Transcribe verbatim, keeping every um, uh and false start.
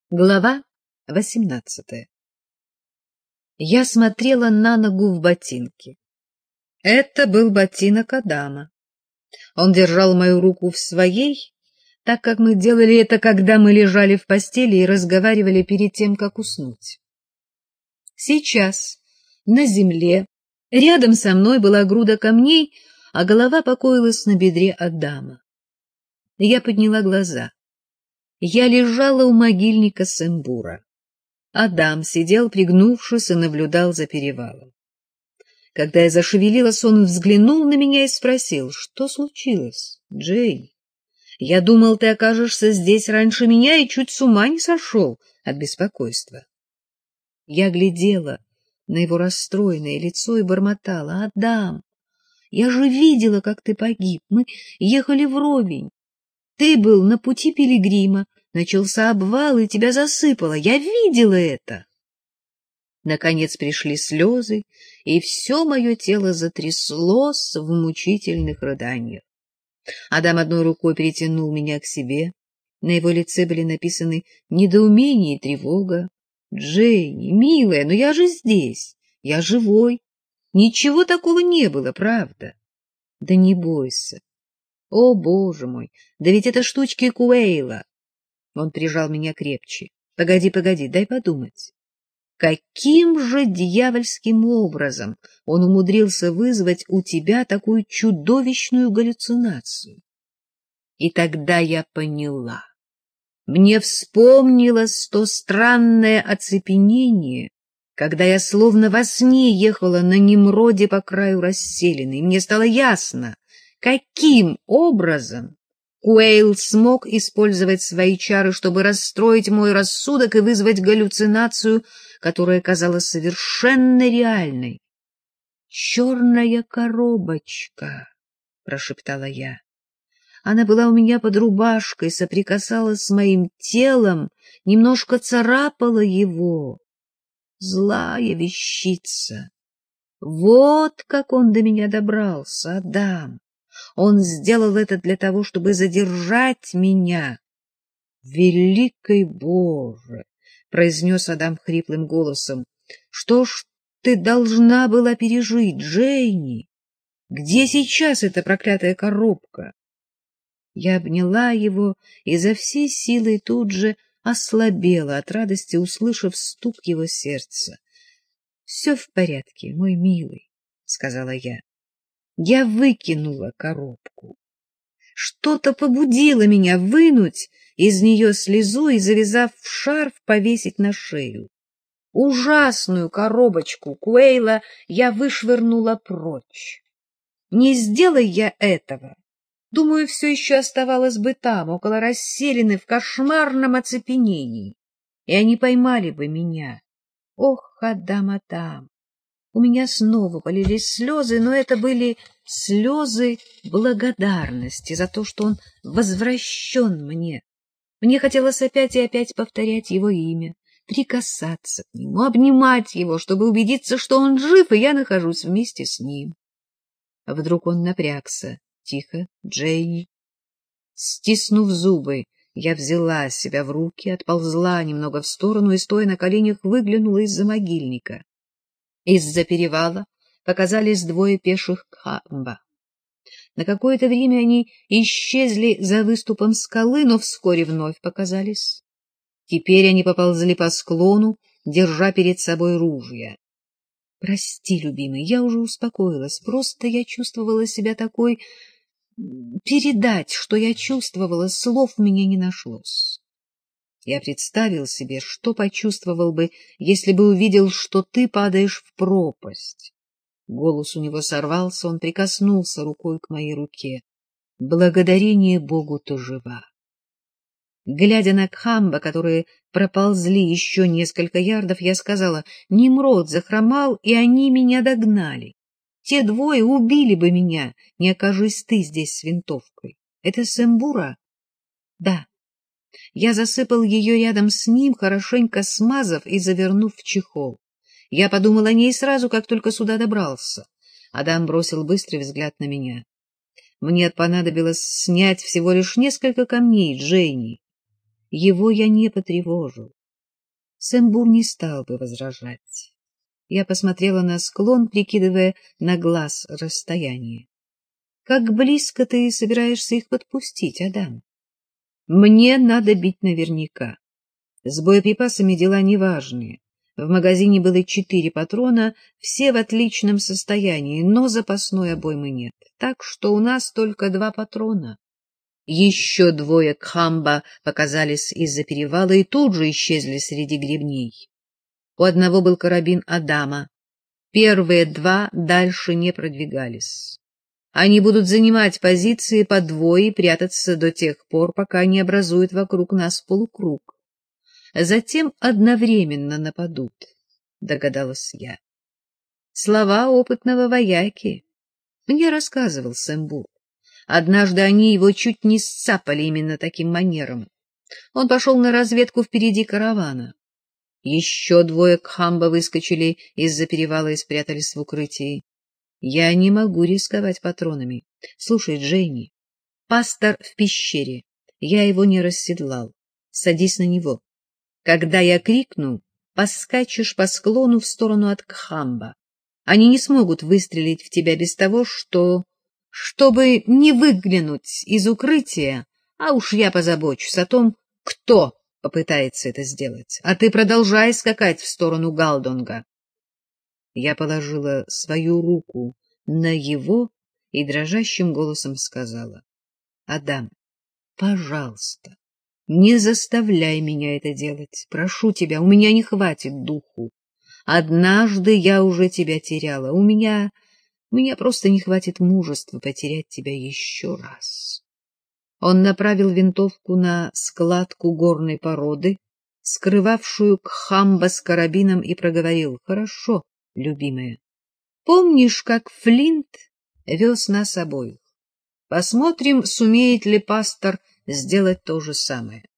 Глава восемнадцатая. Я смотрела на ногу в ботинке. Это был ботинок Адама. Он держал мою руку в своей, так как мы делали это, когда мы лежали в постели и разговаривали перед тем, как уснуть. Сейчас на земле рядом со мной была груда камней, а голова покоилась на бедре Адама. Я подняла глаза. Я лежала у могильника Сембура. Адам сидел, пригнувшись, и наблюдал за перевалом. Когда я зашевелилась, он взглянул на меня и спросил: что случилось, Джейн? Я думал, ты окажешься здесь раньше меня и чуть с ума не сошел от беспокойства. Я глядела на его расстроенное лицо и бормотала: Адам, я же видела, как ты погиб. Мы ехали вровень. Ты был на пути пилигрима, начался обвал, и тебя засыпало. Я видела это. Наконец пришли слезы, и все мое тело затряслось в мучительных рыданиях. Адам одной рукой перетянул меня к себе. На его лице были написаны недоумение и тревога. «Дженни, милая, но я же здесь, я живой. Ничего такого не было, правда?» «Да не бойся. О, Боже мой, да ведь это штучки Куэйла!» Он прижал меня крепче. «Погоди, погоди, дай подумать. Каким же дьявольским образом он умудрился вызвать у тебя такую чудовищную галлюцинацию?» И тогда я поняла. Мне вспомнилось то странное оцепенение, когда я словно во сне ехала на Немроде по краю расселины, и мне стало ясно, каким образом Куэйл смог использовать свои чары, чтобы расстроить мой рассудок и вызвать галлюцинацию, которая казалась совершенно реальной. «Черная коробочка», — прошептала я. Она была у меня под рубашкой, соприкасалась с моим телом, немножко царапала его. Злая вещица. Вот как он до меня добрался, Адам. Он сделал это для того, чтобы задержать меня. — Великий Боже! — произнес Адам хриплым голосом. — Что ж ты должна была пережить, Джейни? Где сейчас эта проклятая коробка? Я обняла его и за всей силой тут же ослабела от радости, услышав стук его сердца. — Все в порядке, мой милый, — сказала я. Я выкинула коробку. Что-то побудило меня вынуть из нее слезу и, завязав в шарф, повесить на шею. Ужасную коробочку Куэйла я вышвырнула прочь. Не сделай я этого, думаю, все еще оставалось бы там, около расселины, в кошмарном оцепенении, и они поймали бы меня. Ох, Адам, Адам! У меня снова полились слезы, но это были слезы благодарности за то, что он возвращен мне. Мне хотелось опять и опять повторять его имя, прикасаться к нему, обнимать его, чтобы убедиться, что он жив, и я нахожусь вместе с ним. А вдруг он напрягся. Тихо, Джейни. Стиснув зубы, я взяла себя в руки, отползла немного в сторону и, стоя на коленях, выглянула из-за могильника. Из-за перевала показались двое пеших Кхамба. На какое-то время они исчезли за выступом скалы, но вскоре вновь показались. Теперь они поползли по склону, держа перед собой ружья. Прости, любимый, я уже успокоилась, просто я чувствовала себя такой... Передать, что я чувствовала, слов у меня не нашлось. Я представил себе, что почувствовал бы, если бы увидел, что ты падаешь в пропасть. Голос у него сорвался, он прикоснулся рукой к моей руке. Благодарение Богу, ты жива. Глядя на Кхамба, которые проползли еще несколько ярдов, я сказала: Немрод захромал, и они меня догнали. Те двое убили бы меня, не окажись ты здесь с винтовкой. Это Сембура? Да. Я засыпал ее рядом с ним, хорошенько смазав и завернув в чехол. Я подумал о ней сразу, как только сюда добрался. Адам бросил быстрый взгляд на меня. Мне понадобилось снять всего лишь несколько камней, Джейни. Его я не потревожил. Сэмбур не стал бы возражать. Я посмотрела на склон, прикидывая на глаз расстояние. Как близко ты собираешься их подпустить, Адам? Мне надо бить наверняка. С боеприпасами дела неважные. В магазине было четыре патрона, все в отличном состоянии, но запасной обоймы нет. Так что у нас только два патрона. Еще двое кхамба показались из-за перевала и тут же исчезли среди гребней. У одного был карабин Адама. Первые два дальше не продвигались. Они будут занимать позиции по двое и прятаться до тех пор, пока не образуют вокруг нас полукруг. Затем одновременно нападут, догадалась я. Слова опытного вояки. Мне рассказывал Сэмбур. Однажды они его чуть не сцапали именно таким манером. Он пошел на разведку впереди каравана. Еще двое кхамба выскочили из-за перевала и спрятались в укрытии. Я не могу рисковать патронами. Слушай, Джейни, пастор в пещере. Я его не расседлал. Садись на него. Когда я крикну, поскачешь по склону в сторону от кхамба. Они не смогут выстрелить в тебя без того, что... чтобы не выглянуть из укрытия, а уж я позабочусь о том, кто попытается это сделать. А ты продолжай скакать в сторону Галдонга. Я положила свою руку на его и дрожащим голосом сказала: — Адам, пожалуйста, не заставляй меня это делать. Прошу тебя, у меня не хватит духу. Однажды я уже тебя теряла. У меня... у меня просто не хватит мужества потерять тебя еще раз. Он направил винтовку на складку горной породы, скрывавшую кхамба с карабином, и проговорил: — Хорошо, любимая. Помнишь, как Флинт вез нас обоих? Посмотрим, сумеет ли пастор сделать то же самое.